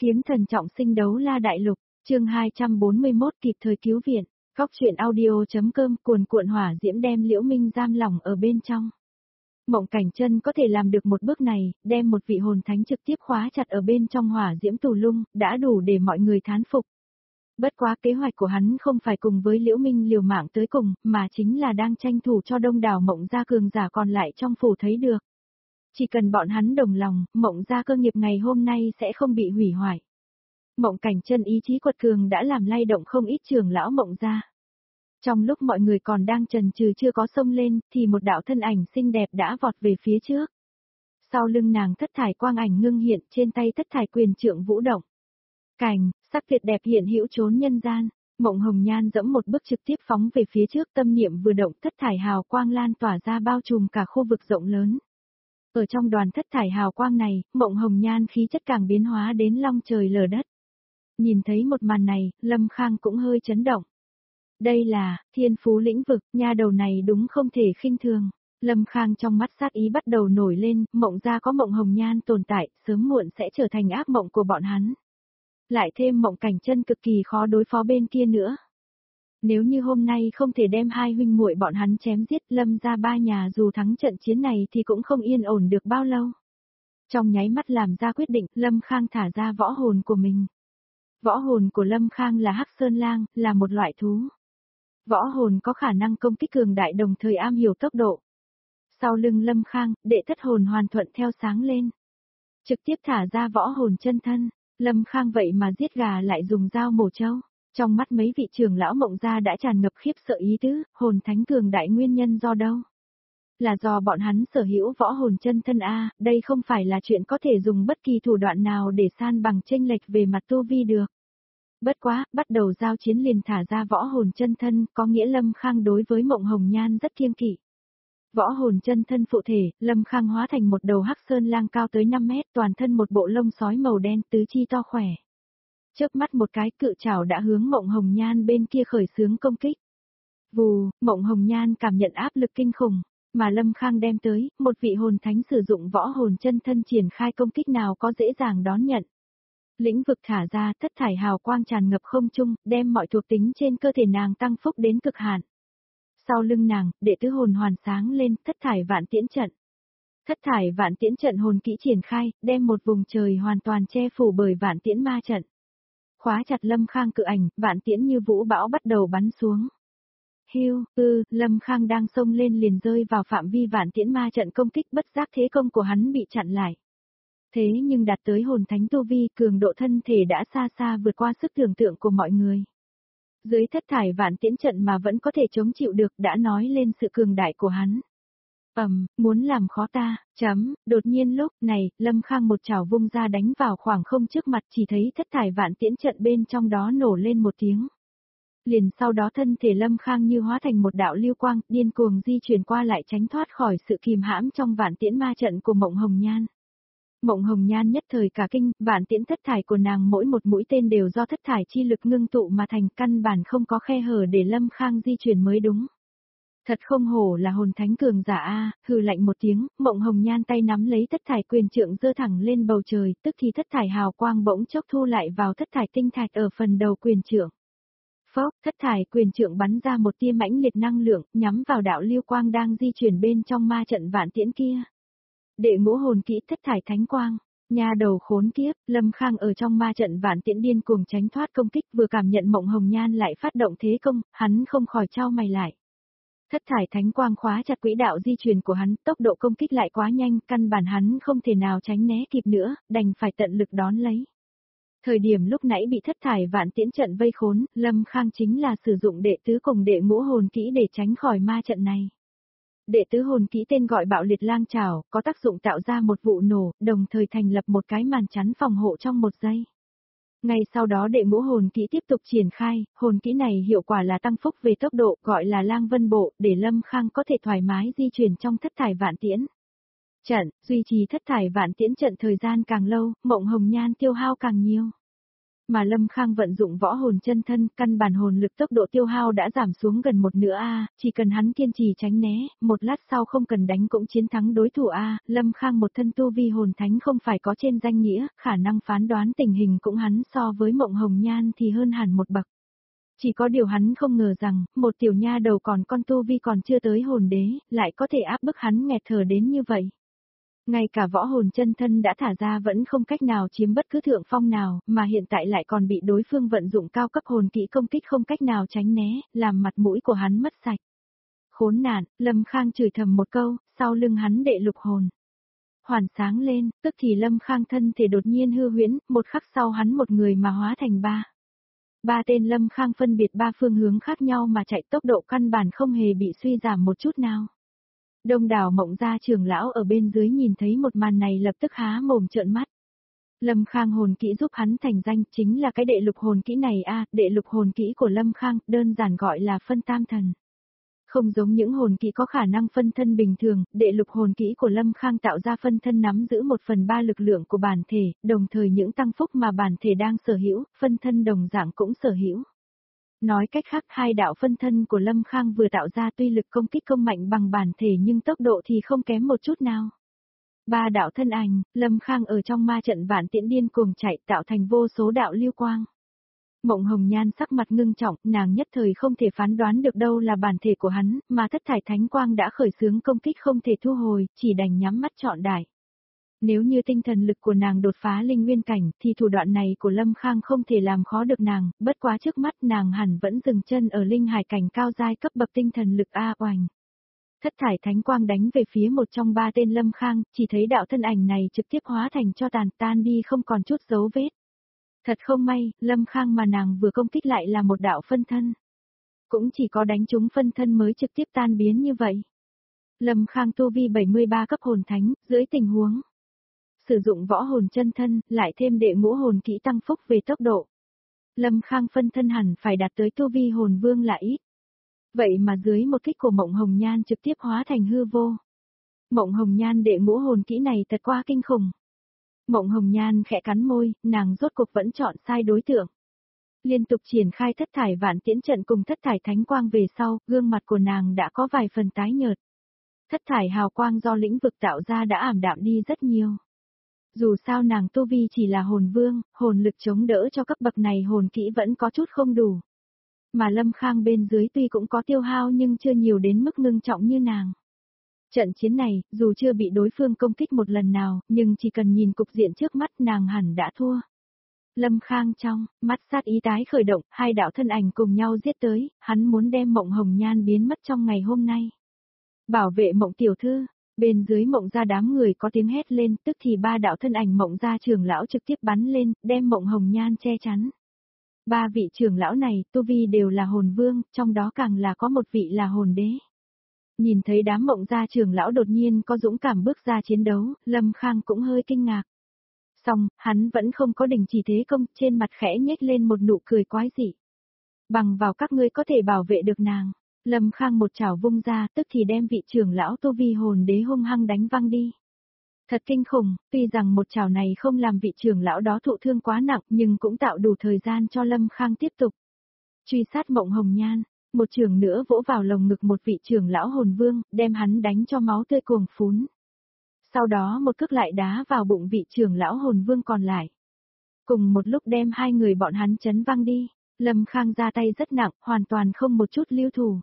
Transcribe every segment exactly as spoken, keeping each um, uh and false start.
Kiếm thần trọng sinh đấu la đại lục, chương hai trăm bốn mươi mốt kịp thời cứu viện, góc truyện audio.com cuồn cuộn hỏa diễm đem Liễu Minh giam lỏng ở bên trong. Mộng Cảnh Chân có thể làm được một bước này, đem một vị hồn thánh trực tiếp khóa chặt ở bên trong hỏa diễm tù lung, đã đủ để mọi người thán phục. Bất quá kế hoạch của hắn không phải cùng với Liễu Minh liều mạng tới cùng, mà chính là đang tranh thủ cho đông đảo Mộng gia cường giả còn lại trong phủ thấy được. Chỉ cần bọn hắn đồng lòng, Mộng gia cơ nghiệp ngày hôm nay sẽ không bị hủy hoại. Mộng Cảnh Chân ý chí quật cường đã làm lay động không ít trưởng lão Mộng gia. Trong lúc mọi người còn đang chần chừ chưa có xông lên, thì một đạo thân ảnh xinh đẹp đã vọt về phía trước. Sau lưng nàng thất thải quang ảnh ngưng hiện, trên tay thất thải quyền trượng vũ động. Cành, sắc tuyệt đẹp hiện hữu trốn nhân gian, Mộng Hồng Nhan dẫm một bước trực tiếp phóng về phía trước, tâm niệm vừa động, thất thải hào quang lan tỏa ra bao trùm cả khu vực rộng lớn. Ở trong đoàn thất thải hào quang này, Mộng Hồng Nhan khí chất càng biến hóa đến long trời lở đất. Nhìn thấy một màn này, Lâm Khang cũng hơi chấn động. Đây là thiên phú lĩnh vực, nha đầu này đúng không thể khinh thường. Lâm Khang trong mắt sát ý bắt đầu nổi lên, Mộng gia có Mộng Hồng Nhan tồn tại, sớm muộn sẽ trở thành ác mộng của bọn hắn. Lại thêm Mộng Cảnh Chân cực kỳ khó đối phó bên kia nữa. Nếu như hôm nay không thể đem hai huynh muội bọn hắn chém giết, Lâm gia ba nhà dù thắng trận chiến này thì cũng không yên ổn được bao lâu. Trong nháy mắt làm ra quyết định, Lâm Khang thả ra võ hồn của mình. Võ hồn của Lâm Khang là Hắc Sơn Lang, là một loại thú. Võ hồn có khả năng công kích cường đại đồng thời am hiểu tốc độ. Sau lưng Lâm Khang, đệ thất hồn hoàn thuận theo sáng lên. Trực tiếp thả ra võ hồn chân thân, Lâm Khang vậy mà giết gà lại dùng dao mổ trâu. Trong mắt mấy vị trưởng lão Mộng gia đã tràn ngập khiếp sợ ý tứ, hồn thánh cường đại nguyên nhân do đâu? Là do bọn hắn sở hữu võ hồn chân thân a, đây không phải là chuyện có thể dùng bất kỳ thủ đoạn nào để san bằng chênh lệch về mặt tu vi được. Bất quá, bắt đầu giao chiến liền thả ra võ hồn chân thân, có nghĩa Lâm Khang đối với Mộng Hồng Nhan rất kiêng kỵ. Võ hồn chân thân phụ thể, Lâm Khang hóa thành một đầu Hắc Sơn Lang cao tới năm mét, toàn thân một bộ lông sói màu đen, tứ chi to khỏe. Chớp mắt một cái, cự trảo đã hướng Mộng Hồng Nhan bên kia khởi xướng công kích. Vù, Mộng Hồng Nhan cảm nhận áp lực kinh khủng, mà Lâm Khang đem tới, một vị hồn thánh sử dụng võ hồn chân thân triển khai công kích nào có dễ dàng đón nhận. Lĩnh vực thả ra, thất thải hào quang tràn ngập không trung, đem mọi thuộc tính trên cơ thể nàng tăng phúc đến cực hạn. Sau lưng nàng, đệ tứ hồn hoàn sáng lên, thất thải vạn tiễn trận. Thất thải vạn tiễn trận hồn kỹ triển khai, đem một vùng trời hoàn toàn che phủ bởi vạn tiễn ma trận. Khóa chặt Lâm Khang cự ảnh, vạn tiễn như vũ bão bắt đầu bắn xuống. Hiu, ư, Lâm Khang đang xông lên liền rơi vào phạm vi vạn tiễn ma trận công kích, bất giác thế công của hắn bị chặn lại. Thế nhưng đạt tới hồn thánh tu vi, cường độ thân thể đã xa xa vượt qua sức tưởng tượng của mọi người. Dưới thất thải vạn tiễn trận mà vẫn có thể chống chịu được đã nói lên sự cường đại của hắn. Ầm, um, muốn làm khó ta, chấm, đột nhiên lúc này, Lâm Khang một chảo vung ra đánh vào khoảng không trước mặt, chỉ thấy thất thải vạn tiễn trận bên trong đó nổ lên một tiếng. Liền sau đó thân thể Lâm Khang như hóa thành một đạo lưu quang, điên cuồng di chuyển qua lại tránh thoát khỏi sự kìm hãm trong vạn tiễn ma trận của Mộng Hồng Nhan. Mộng Hồng Nhan nhất thời cả kinh, vạn tiễn thất thải của nàng mỗi một mũi tên đều do thất thải chi lực ngưng tụ mà thành, căn bản không có khe hở để Lâm Khang di chuyển mới đúng. Thật không hổ là hồn thánh cường giả a, hừ lạnh một tiếng, Mộng Hồng Nhan tay nắm lấy thất thải quyền trượng giơ thẳng lên bầu trời, tức thì thất thải hào quang bỗng chốc thu lại vào thất thải tinh thạch ở phần đầu quyền trượng. Phốc, thất thải quyền trượng bắn ra một tia mãnh liệt năng lượng, nhắm vào đạo lưu quang đang di chuyển bên trong ma trận vạn tiễn kia. Đệ ngũ hồn kỹ thất thải thánh quang, nha đầu khốn kiếp, Lâm Khang ở trong ma trận vạn tiễn điên cuồng tránh thoát công kích, vừa cảm nhận Mộng Hồng Nhan lại phát động thế công, hắn không khỏi chau mày lại. Thất thải thánh quang khóa chặt quỹ đạo di chuyển của hắn, tốc độ công kích lại quá nhanh, căn bản hắn không thể nào tránh né kịp nữa, đành phải tận lực đón lấy. Thời điểm lúc nãy bị thất thải vạn tiễn trận vây khốn, Lâm Khang chính là sử dụng đệ tứ cùng đệ ngũ hồn kỹ để tránh khỏi ma trận này. Đệ tứ hồn kỹ tên gọi Bạo Liệt Lang Trảo, có tác dụng tạo ra một vụ nổ, đồng thời thành lập một cái màn chắn phòng hộ trong một giây. Ngay sau đó đệ ngũ hồn kỹ tiếp tục triển khai, hồn kỹ này hiệu quả là tăng phúc về tốc độ, gọi là Lang Vân Bộ, để Lâm Khang có thể thoải mái di chuyển trong thất thải vạn tiễn trận, duy trì thất thải vạn tiễn trận thời gian càng lâu, Mộng Hồng Nhan tiêu hao càng nhiều. Mà Lâm Khang vận dụng võ hồn chân thân, căn bản hồn lực tốc độ tiêu hao đã giảm xuống gần một nửa a, chỉ cần hắn kiên trì tránh né, một lát sau không cần đánh cũng chiến thắng đối thủ a. Lâm Khang một thân tu vi hồn thánh không phải có trên danh nghĩa, khả năng phán đoán tình hình cũng hắn so với Mộng Hồng Nhan thì hơn hẳn một bậc. Chỉ có điều hắn không ngờ rằng, một tiểu nha đầu còn con tu vi còn chưa tới hồn đế, lại có thể áp bức hắn nghẹt thở đến như vậy. Ngay cả võ hồn chân thân đã thả ra vẫn không cách nào chiếm bất cứ thượng phong nào, mà hiện tại lại còn bị đối phương vận dụng cao cấp hồn kỹ công kích không cách nào tránh né, làm mặt mũi của hắn mất sạch. Khốn nạn, Lâm Khang chửi thầm một câu, sau lưng hắn đệ lục hồn. Hoàn sáng lên, tức thì Lâm Khang thân thể đột nhiên hư huyễn, một khắc sau hắn một người mà hóa thành ba. Ba tên Lâm Khang phân biệt ba phương hướng khác nhau mà chạy, tốc độ căn bản không hề bị suy giảm một chút nào. Đông đảo Mộng gia trưởng lão ở bên dưới nhìn thấy một màn này lập tức há mồm trợn mắt. Lâm Khang hồn kỹ giúp hắn thành danh chính là cái đệ lục hồn kỹ này a, đệ lục hồn kỹ của Lâm Khang, đơn giản gọi là phân tam thần. Không giống những hồn kỹ có khả năng phân thân bình thường, đệ lục hồn kỹ của Lâm Khang tạo ra phân thân nắm giữ một phần ba lực lượng của bản thể, đồng thời những tăng phúc mà bản thể đang sở hữu, phân thân đồng dạng cũng sở hữu. Nói cách khác, hai đạo phân thân của Lâm Khang vừa tạo ra tuy lực công kích không mạnh bằng bản thể nhưng tốc độ thì không kém một chút nào. Ba đạo thân ảnh, Lâm Khang ở trong ma trận vạn tiễn điên cuồng chạy tạo thành vô số đạo lưu quang. Mộng Hồng Nhan sắc mặt ngưng trọng, nàng nhất thời không thể phán đoán được đâu là bản thể của hắn, mà thất thải thánh quang đã khởi xướng công kích không thể thu hồi, chỉ đành nhắm mắt trọn đại. Nếu như tinh thần lực của nàng đột phá linh nguyên cảnh, thì thủ đoạn này của Lâm Khang không thể làm khó được nàng, bất quá trước mắt nàng hẳn vẫn dừng chân ở linh hải cảnh cao giai cấp bậc tinh thần lực A oành. Thất thải thánh quang đánh về phía một trong ba tên Lâm Khang, chỉ thấy đạo thân ảnh này trực tiếp hóa thành cho tàn tan đi không còn chút dấu vết. Thật không may, Lâm Khang mà nàng vừa công kích lại là một đạo phân thân. Cũng chỉ có đánh trúng phân thân mới trực tiếp tan biến như vậy. Lâm Khang tu vi bảy mươi ba cấp hồn thánh, dưới tình huống sử dụng võ hồn chân thân, lại thêm đệ ngũ hồn kỹ tăng phúc về tốc độ. Lâm Khang phân thân hẳn phải đạt tới tu vi hồn vương là ít. Vậy mà dưới một kích của Mộng Hồng Nhan trực tiếp hóa thành hư vô. Mộng Hồng Nhan đệ ngũ hồn kỹ này thật quá kinh khủng. Mộng Hồng Nhan khẽ cắn môi, nàng rốt cuộc vẫn chọn sai đối tượng. Liên tục triển khai thất thải vạn tiễn trận cùng thất thải thánh quang về sau, gương mặt của nàng đã có vài phần tái nhợt. Thất thải hào quang do lĩnh vực tạo ra đã ảm đạm đi rất nhiều. Dù sao nàng tu vi chỉ là hồn vương, hồn lực chống đỡ cho cấp bậc này hồn kỹ vẫn có chút không đủ. Mà Lâm Khang bên dưới tuy cũng có tiêu hao nhưng chưa nhiều đến mức ngưng trọng như nàng. Trận chiến này, dù chưa bị đối phương công kích một lần nào, nhưng chỉ cần nhìn cục diện trước mắt nàng hẳn đã thua. Lâm Khang trong, mắt sát ý tái khởi động, hai đạo thân ảnh cùng nhau giết tới, hắn muốn đem Mộng Hồng Nhan biến mất trong ngày hôm nay. Bảo vệ Mộng tiểu thư, bên dưới Mộng gia đám người có tiếng hét lên, tức thì ba đạo thân ảnh Mộng gia trưởng lão trực tiếp bắn lên, đem Mộng Hồng Nhan che chắn. Ba vị trưởng lão này, tu vi đều là hồn vương, trong đó càng là có một vị là hồn đế. Nhìn thấy đám Mộng gia trưởng lão đột nhiên có dũng cảm bước ra chiến đấu, Lâm Khang cũng hơi kinh ngạc. Xong, hắn vẫn không có đình chỉ thế công, trên mặt khẽ nhếch lên một nụ cười quái dị. Bằng vào các ngươi có thể bảo vệ được nàng. Lâm Khang một chảo vung ra, tức thì đem vị trưởng lão tu vi hồn đế hung hăng đánh văng đi. Thật kinh khủng, tuy rằng một chảo này không làm vị trưởng lão đó thụ thương quá nặng, nhưng cũng tạo đủ thời gian cho Lâm Khang tiếp tục truy sát Mộng Hồng Nhan. Một trường nữa vỗ vào lồng ngực một vị trưởng lão hồn vương, đem hắn đánh cho máu tươi cuồng phún. Sau đó một cước lại đá vào bụng vị trưởng lão hồn vương còn lại. Cùng một lúc đem hai người bọn hắn chấn văng đi, Lâm Khang ra tay rất nặng, hoàn toàn không một chút lưu thủ.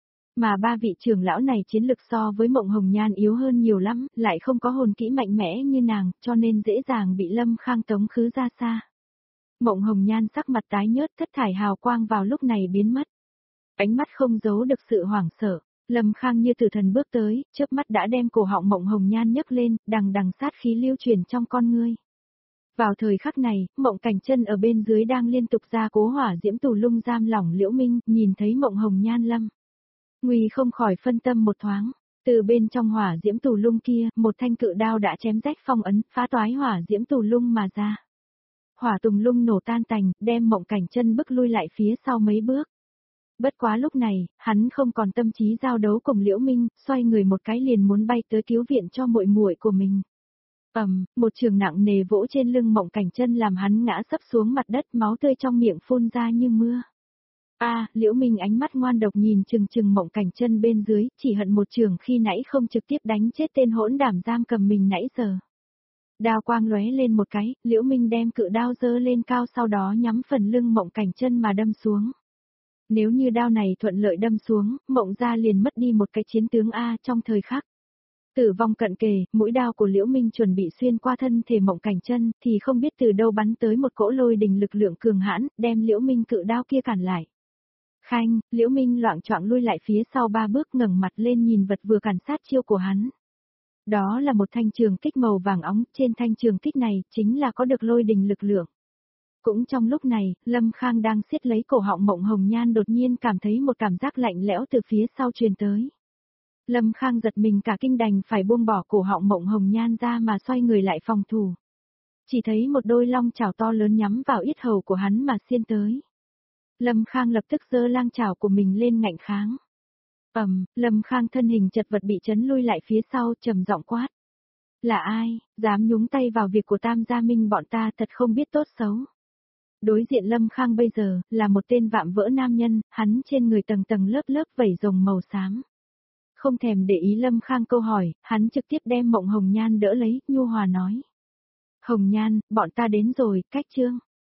Mà ba vị trưởng lão này chiến lực so với Mộng Hồng Nhan yếu hơn nhiều lắm, lại không có hồn kỹ mạnh mẽ như nàng, cho nên dễ dàng bị Lâm Khang tống khứ ra xa. Mộng Hồng Nhan sắc mặt tái nhớt, thất thải hào quang vào lúc này biến mất. Ánh mắt không giấu được sự hoảng sợ, Lâm Khang như tử thần bước tới, chớp mắt đã đem cổ họng Mộng Hồng Nhan nhấc lên, đằng đằng sát khí lưu truyền trong con ngươi. Vào thời khắc này, Mộng Cảnh Chân ở bên dưới đang liên tục ra cố hỏa diễm tù lung giam lỏng Liễu Minh, nhìn thấy Mộng Hồng Nhan lâm nguy không khỏi phân tâm một thoáng. Từ bên trong hỏa diễm tù lung kia, một thanh cự đao đã chém rách phong ấn, phá toái hỏa diễm tù lung mà ra. Hỏa tùng lung nổ tan tành, đem Mộng Cảnh Chân bức lui lại phía sau mấy bước. Bất quá lúc này, hắn không còn tâm trí giao đấu cùng Liễu Minh, xoay người một cái liền muốn bay tới cứu viện cho muội muội của mình. Ầm, một trường nặng nề vỗ trên lưng Mộng Cảnh Chân làm hắn ngã sấp xuống mặt đất, máu tươi trong miệng phun ra như mưa. A, Liễu Minh ánh mắt ngoan độc nhìn chừng chừng Mộng Cảnh Chân bên dưới, chỉ hận một trường khi nãy không trực tiếp đánh chết tên hỗn đảm giam cầm mình nãy giờ. Đao quang lóe lên một cái, Liễu Minh đem cự đao giơ lên cao sau đó nhắm phần lưng Mộng Cảnh Chân mà đâm xuống. Nếu như đao này thuận lợi đâm xuống, Mộng gia liền mất đi một cái chiến tướng A trong thời khắc. Tử vong cận kề, mũi đao của Liễu Minh chuẩn bị xuyên qua thân thể Mộng Cảnh Chân, thì không biết từ đâu bắn tới một cỗ lôi đình lực lượng cường hãn, đem Liễu Minh cự đao kia cản lại. Khanh, Liễu Minh loạng choạng lui lại phía sau ba bước, ngẩng mặt lên nhìn vật vừa cản sát chiêu của hắn. Đó là một thanh trường kích màu vàng óng, trên thanh trường kích này chính là có được lôi đình lực lượng. Cũng trong lúc này, Lâm Khang đang siết lấy cổ họng Mộng Hồng Nhan đột nhiên cảm thấy một cảm giác lạnh lẽo từ phía sau truyền tới. Lâm Khang giật mình cả kinh đành phải buông bỏ cổ họng Mộng Hồng Nhan ra mà xoay người lại phòng thủ. Chỉ thấy một đôi long chảo to lớn nhắm vào yết hầu của hắn mà xiên tới. Lâm Khang lập tức giơ lang chảo của mình lên ngạnh kháng. Ầm, Lâm Khang thân hình chật vật bị chấn lui lại phía sau, trầm giọng quát. Là ai, dám nhúng tay vào việc của Tam Gia Minh bọn ta, thật không biết tốt xấu. Đối diện Lâm Khang bây giờ, là một tên vạm vỡ nam nhân, hắn trên người tầng tầng lớp lớp vảy rồng màu xám. Không thèm để ý Lâm Khang câu hỏi, hắn trực tiếp đem Mộng Hồng Nhan đỡ lấy, nhu hòa nói. Hồng Nhan, bọn ta đến rồi, cách chương.